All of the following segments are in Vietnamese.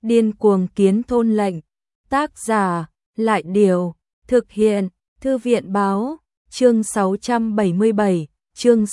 Điên cuồng kiến thôn lệnh. Tác giả, Lại Điều. Thực hiện, Thư viện Báo. Chương 677, chương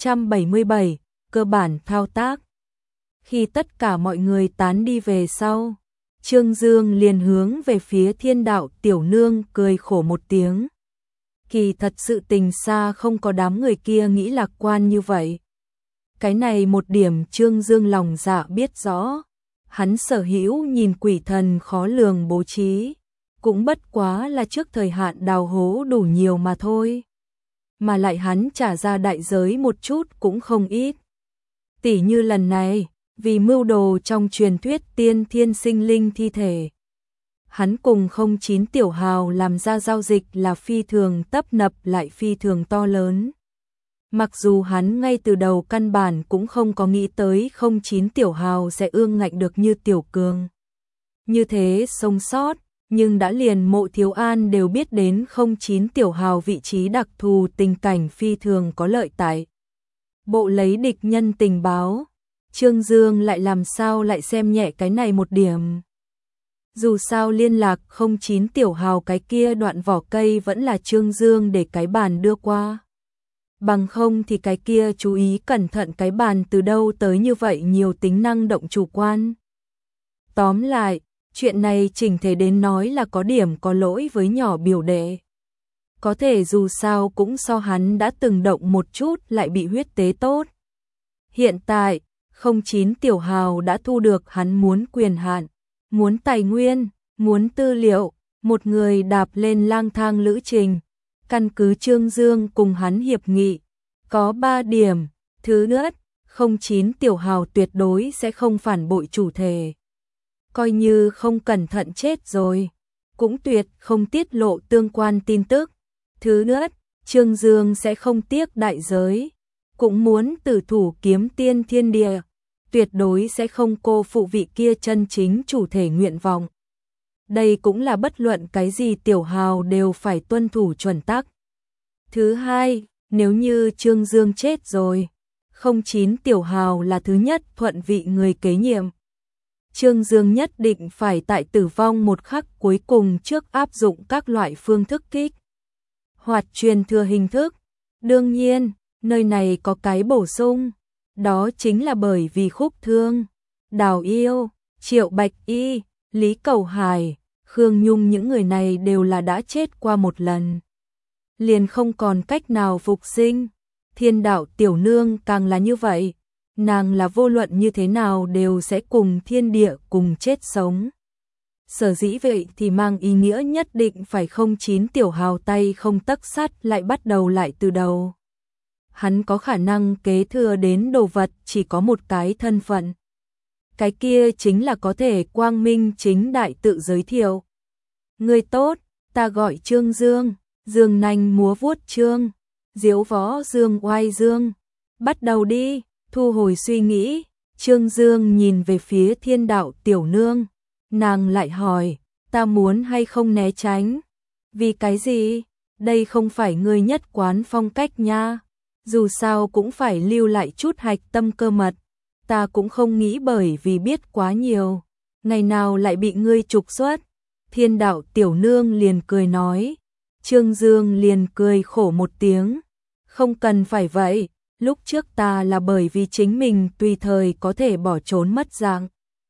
677, cơ bản thao tác. Khi tất cả mọi người tán đi về sau, Trương Dương liền hướng về phía Thiên Đạo tiểu nương cười khổ một tiếng. Kỳ thật sự tình xa không có đám người kia nghĩ lạc quan như vậy. Cái này một điểm Trương Dương lòng dạ biết rõ. Hắn sở hữu nhìn quỷ thần khó lường bố trí, cũng bất quá là trước thời hạn đào hố đủ nhiều mà thôi. Mà lại hắn trả ra đại giới một chút cũng không ít. Tỉ như lần này, vì mưu đồ trong truyền thuyết tiên thiên sinh linh thi thể. Hắn cùng 09 tiểu hào làm ra giao dịch là phi thường tấp nập lại phi thường to lớn. Mặc dù hắn ngay từ đầu căn bản cũng không có nghĩ tới 09 tiểu hào sẽ ương ngạnh được như tiểu cường. Như thế sống sót, nhưng đã liền Mộ Thiếu An đều biết đến 09 tiểu hào vị trí đặc thù tình cảnh phi thường có lợi tại. Bộ lấy địch nhân tình báo, Trương Dương lại làm sao lại xem nhẹ cái này một điểm. Dù sao liên lạc 09 tiểu hào cái kia đoạn vỏ cây vẫn là Trương Dương để cái bàn đưa qua. Bằng không thì cái kia chú ý cẩn thận cái bàn từ đâu tới như vậy nhiều tính năng động chủ quan. Tóm lại, chuyện này chỉnh thể đến nói là có điểm có lỗi với nhỏ biểu đệ. Có thể dù sao cũng so hắn đã từng động một chút lại bị huyết tế tốt. Hiện tại, 09 tiểu hào đã thu được hắn muốn quyền hạn, muốn tài nguyên, muốn tư liệu, một người đạp lên lang thang lữ trình. Căn cứ Trương Dương cùng hắn hiệp nghị, có 3 điểm. Thứ nhất, 09 tiểu hào tuyệt đối sẽ không phản bội chủ thể. Coi như không cẩn thận chết rồi, cũng tuyệt không tiết lộ tương quan tin tức. Thứ nhất, Trương Dương sẽ không tiếc đại giới, cũng muốn tử thủ kiếm tiên thiên địa, tuyệt đối sẽ không cô phụ vị kia chân chính chủ thể nguyện vọng. Đây cũng là bất luận cái gì tiểu hào đều phải tuân thủ chuẩn tắc. Thứ hai, nếu như Trương Dương chết rồi, 09 tiểu hào là thứ nhất thuận vị người kế nhiệm. Trương Dương nhất định phải tại tử vong một khắc cuối cùng trước áp dụng các loại phương thức kích hoạt truyền thừa hình thức. Đương nhiên, nơi này có cái bổ sung, đó chính là bởi vì Khúc Thương, Đào Yêu, Triệu Bạch Y, Lý Cầu Hải, Khương Nhung những người này đều là đã chết qua một lần, liền không còn cách nào phục sinh. Thiên Đạo tiểu nương càng là như vậy, nàng là vô luận như thế nào đều sẽ cùng thiên địa cùng chết sống. Sở dĩ vậy thì mang ý nghĩa nhất định phải 09 tiểu hào tay không tấc sắt lại bắt đầu lại từ đầu. Hắn có khả năng kế thừa đến đồ vật chỉ có một cái thân phận. Cái kia chính là có thể quang minh chính đại tự giới thiệu. Người tốt, ta gọi Trương Dương, Dương nanh múa vuốt Trương, diếu võ Dương oai Dương. Bắt đầu đi, thu hồi suy nghĩ, Trương Dương nhìn về phía Thiên Đạo tiểu nương. Nàng lại hỏi, ta muốn hay không né tránh? Vì cái gì? Đây không phải ngươi nhất quán phong cách nha. Dù sao cũng phải lưu lại chút hạch tâm cơ mật. Ta cũng không nghĩ bởi vì biết quá nhiều, ngày nào lại bị ngươi trục xuất. Thiên Đạo tiểu nương liền cười nói. Trương Dương liền cười khổ một tiếng. Không cần phải vậy, lúc trước ta là bởi vì chính mình tùy thời có thể bỏ trốn mất dạng.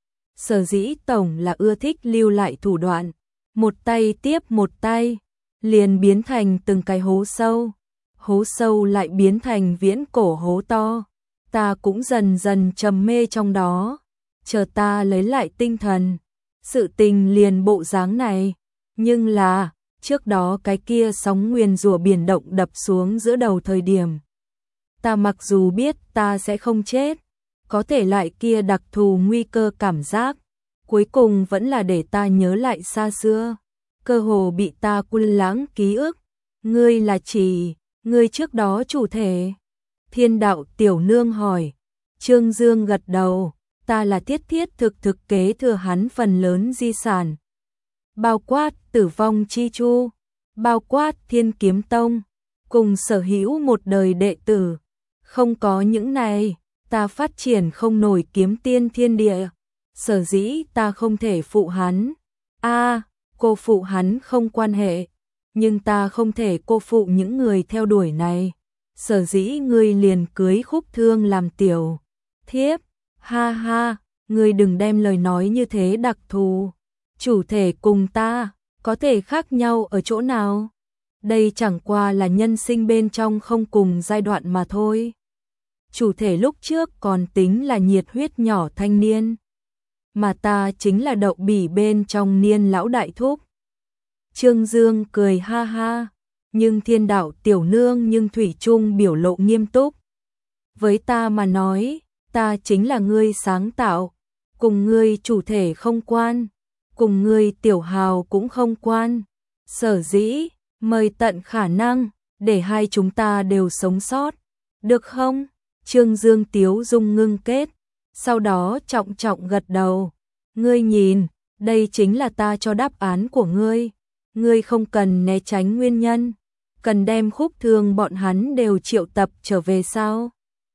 Sở dĩ tổng là ưa thích lưu lại thủ đoạn, một tay tiếp một tay, liền biến thành từng cái hố sâu lại biến thành viễn cổ hố to. Ta cũng dần dần trầm mê trong đó, chờ ta lấy lại tinh thần, sự tình liền bộ dáng này. Nhưng là, trước đó cái kia sóng nguyền rủa biển động đập xuống giữa đầu thời điểm. Ta mặc dù biết ta sẽ không chết, có thể lại kia đặc thù nguy cơ cảm giác, cuối cùng vẫn là để ta nhớ lại xa xưa, cơ hồ bị ta quên lãng ký ức. Ngươi là chỉ, ngươi trước đó chủ thể? Thiên Đạo tiểu nương hỏi. Trương Dương gật đầu, ta là thiết thực kế thừa hắn phần lớn di sản. Bao quát Tử Vong Chi Chu, bao quát Thiên Kiếm Tông, cùng sở hữu một đời đệ tử. Không có những này, ta phát triển không nổi kiếm tiên thiên địa. sở dĩ ta không thể phụ hắn. Cô phụ hắn không quan hệ, nhưng ta không thể cô phụ những người theo đuổi này. Sở dĩ ngươi liền cưới Khúc Thương làm tiểu thiếp. Ha ha, ngươi đừng đem lời nói như thế đặc thù. Chủ thể cùng ta có thể khác nhau ở chỗ nào? Đây chẳng qua là nhân sinh bên trong không cùng giai đoạn mà thôi. Chủ thể lúc trước còn tính là nhiệt huyết nhỏ thanh niên, mà ta chính là đậu bỉ bên trong niên lão đại thúc. Trương Dương cười ha ha, nhưng Thiên Đạo tiểu nương nhưng thủy chung biểu lộ nghiêm túc. Với ta mà nói, ta chính là ngươi sáng tạo, cùng ngươi chủ thể không quan, cùng ngươi tiểu hào cũng không quan. Sở dĩ, mời tận khả năng, để hai chúng ta đều sống sót, được không? Trương Dương tiếu dung ngưng kết, sau đó trọng trọng gật đầu. Ngươi nhìn, đây chính là ta cho đáp án của ngươi. Ngươi không cần né tránh nguyên nhân, cần đem Khúc Thương bọn hắn đều triệu tập trở về sao?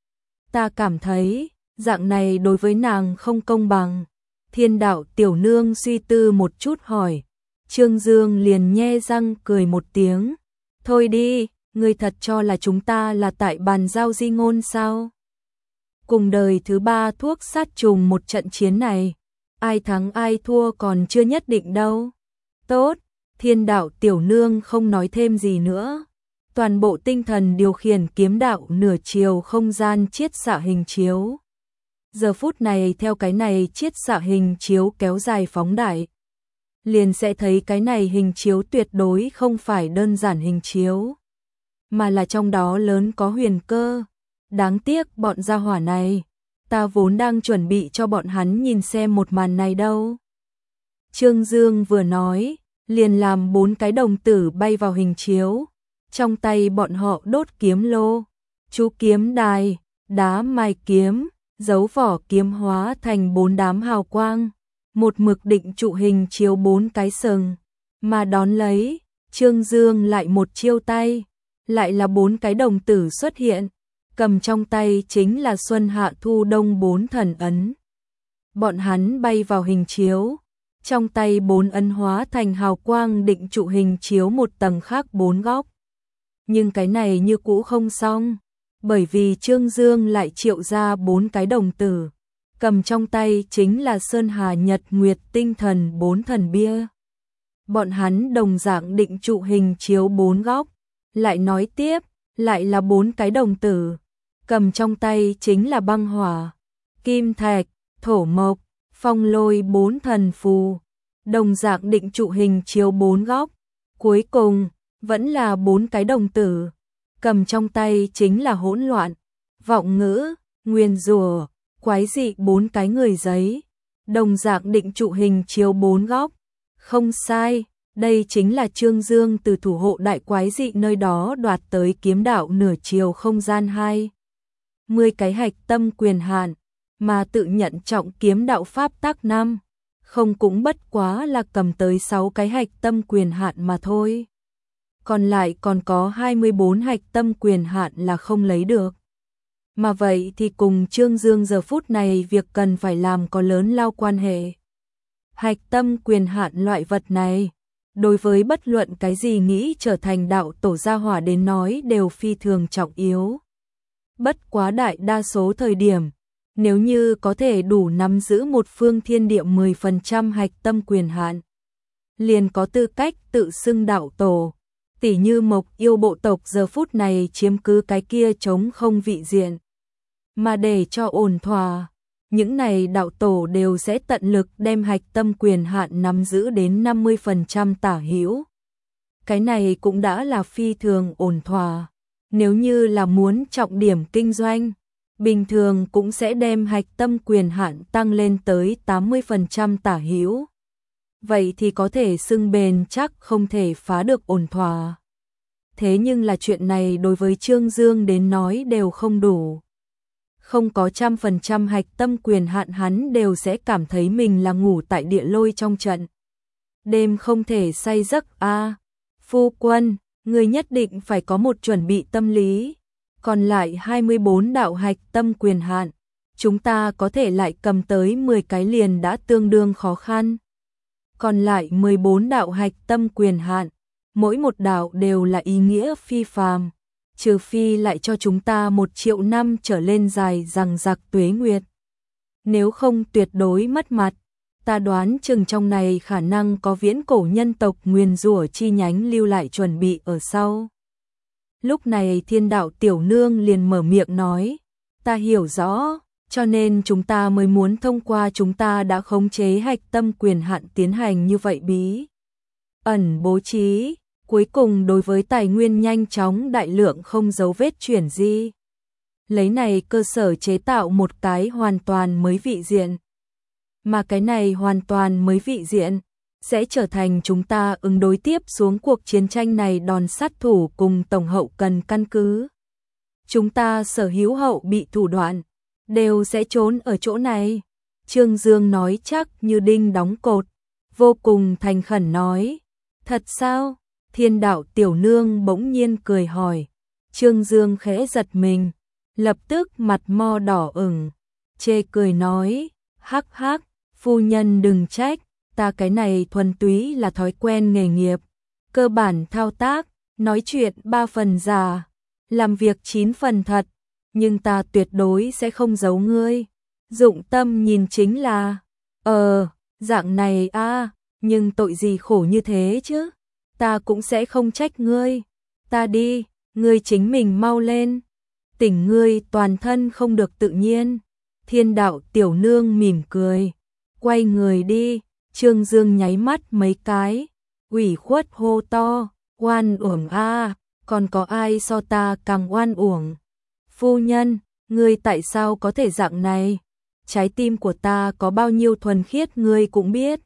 Ta cảm thấy, dạng này đối với nàng không công bằng. Thiên Đạo tiểu nương suy tư một chút hỏi. Trương Dương liền nhe răng cười một tiếng. Thôi đi, ngươi thật cho là chúng ta là tại bàn giao di ngôn sao? Cùng đời thứ 3 thuốc sát trùng một trận chiến này, ai thắng ai thua còn chưa nhất định đâu. Tốt, Thiên Đạo tiểu nương không nói thêm gì nữa. Toàn bộ tinh thần điều khiển kiếm đạo nửa chiều không gian chiết xạ hình chiếu. Giờ phút này theo cái này chiết xạ hình chiếu kéo dài phóng đại, liền sẽ thấy cái này hình chiếu tuyệt đối không phải đơn giản hình chiếu, mà là trong đó lớn có huyền cơ. Đáng tiếc bọn gia hỏa này, ta vốn đang chuẩn bị cho bọn hắn nhìn xem một màn này đâu. Trương Dương vừa nói, liền làm 4 cái đồng tử bay vào hình chiếu, trong tay bọn họ đốt kiếm lô, chú kiếm đài, đá mai kiếm, dấu vỏ kiếm hóa thành 4 đám hào quang, một mực định trụ hình chiếu 4 cái sừng, mà đón lấy, Trương Dương lại một chiêu tay, lại là 4 cái đồng tử xuất hiện, cầm trong tay chính là Xuân Hạ Thu Đông 4 thần ấn. Bọn hắn bay vào hình chiếu, trong tay 4 ấn hóa thành hào quang định trụ hình chiếu một tầng khác 4 góc. Nhưng cái này như cũ không xong, bởi vì Trương Dương lại triệu ra 4 cái đồng tử, cầm trong tay chính là Sơn Hà Nhật Nguyệt Tinh Thần 4 thần bia. Bọn hắn đồng dạng định trụ hình chiếu 4 góc, lại nói tiếp, lại là 4 cái đồng tử, cầm trong tay chính là băng hỏa, kim thạch, thổ mộc, phong lôi 4 thần phù, đồng dạng định trụ hình chiếu 4 góc. Cuối cùng, vẫn là 4 cái đồng tử, cầm trong tay chính là hỗn loạn, vọng ngữ, nguyên rủa, quái dị 4 cái người giấy, đồng dạng định trụ hình chiếu 4 góc. Không sai, đây chính là Trương Dương từ thủ hộ đại quái dị nơi đó đoạt tới kiếm đạo nửa chiều không gian 20 cái hạch tâm quyền hạn, mà tự nhận trọng kiếm đạo pháp tắc 5, không cũng bất quá là cầm tới 6 cái hạch tâm quyền hạn mà thôi. Còn lại còn có 24 hạch tâm quyền hạn là không lấy được. Mà vậy thì cùng Trương Dương giờ phút này việc cần phải làm có lớn lao quan hệ. Hạch tâm quyền hạn loại vật này, đối với bất luận cái gì nghĩ trở thành đạo tổ gia hỏa đến nói đều phi thường trọng yếu. Bất quá đại đa số thời điểm, nếu như có thể đủ nắm giữ một phương thiên địa 10% hạch tâm quyền hạn, liền có tư cách tự xưng đạo tổ. Tỉ như Mộc Yêu bộ tộc giờ phút này chiếm cứ cái kia trống không vị diện. Mà để cho ổn thỏa, những này đạo tổ đều sẽ tận lực đem hạch tâm quyền hạn nắm giữ đến 50% tả hữu. Cái này cũng đã là phi thường ổn thỏa. Nếu như là muốn trọng điểm kinh doanh, bình thường cũng sẽ đem hạch tâm quyền hạn tăng lên tới 80% tả hữu. Vậy thì có thể xưng bền chắc không thể phá được ổn thỏa. Thế nhưng là chuyện này đối với Trương Dương đến nói đều không đủ. Không có 100% hạch tâm quyền hạn hắn đều sẽ cảm thấy mình là ngủ tại địa lôi trong trận. Đêm không thể say giấc phu quân, người nhất định phải có một chuẩn bị tâm lý. Còn lại 24 đạo hạch tâm quyền hạn, chúng ta có thể lại cầm tới 10 cái liền đã tương đương khó khăn. Còn lại 14 đạo hạch tâm quyền hạn, mỗi một đạo đều là ý nghĩa phi phàm, trừ phi lại cho chúng ta 1 triệu năm trở lên dài dằng dặc tuế nguyệt. Nếu không tuyệt đối mất mặt, ta đoán chừng trong này khả năng có viễn cổ nhân tộc nguyền rủa chi nhánh lưu lại chuẩn bị ở sau. Lúc này Thiên đạo tiểu nương liền mở miệng nói, ta hiểu rõ, cho nên chúng ta mới muốn thông qua chúng ta đã khống chế hạch tâm quyền hạn tiến hành như vậy bí ẩn bố trí, cuối cùng đối với tài nguyên nhanh chóng đại lượng không dấu vết chuyển di. Lấy này cơ sở chế tạo một cái hoàn toàn mới vị diện. Mà cái này hoàn toàn mới vị diện sẽ trở thành chúng ta ứng đối tiếp xuống cuộc chiến tranh này đòn sát thủ cùng tổng hậu cần căn cứ. Chúng ta sở hữu hậu bị thủ đoạn đều sẽ trốn ở chỗ này. Trương Dương nói chắc như đinh đóng cột, vô cùng thành khẩn nói. Thật sao? Thiên đạo tiểu nương bỗng nhiên cười hỏi. Trương Dương khẽ giật mình, lập tức mặt mo đỏ ửng, chê cười nói, hắc hắc, phu nhân đừng trách, ta cái này thuần túy là thói quen nghề nghiệp, cơ bản thao tác, nói chuyện 3 phần giả, làm việc 9 phần thật, nhưng ta tuyệt đối sẽ không giấu ngươi. Dụng tâm nhìn chính là, dạng này a, nhưng tội gì khổ như thế chứ, ta cũng sẽ không trách ngươi. Ta đi, ngươi chính mình mau lên. Tỉnh ngươi toàn thân không được tự nhiên. Thiên đạo tiểu nương mỉm cười, quay người đi. Trương Dương nháy mắt mấy cái, ủy khuất hô to, oan uổng a, còn có ai so ta càng oan uổng. Phu nhân, ngươi tại sao có thể dạng này? Trái tim của ta có bao nhiêu thuần khiết ngươi cũng biết.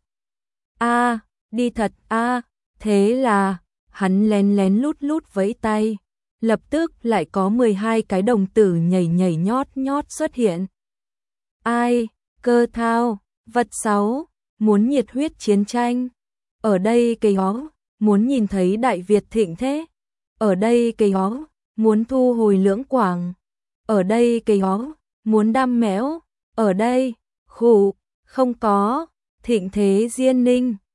A, đi thật a. Thế là, hắn lén lén lút lút vẫy tay, lập tức lại có 12 cái đồng tử nhảy nhảy nhót nhót xuất hiện. Ai, cơ thao, vật 6, muốn nhiệt huyết chiến tranh. Ở đây cây ó, muốn nhìn thấy Đại Việt thịnh thế. Ở đây cây ó, muốn thu hồi Lưỡng Quảng. Ở đây cây ó, muốn đam mẽo. Ở đây, khụ, không có, thịnh thế Diên Ninh.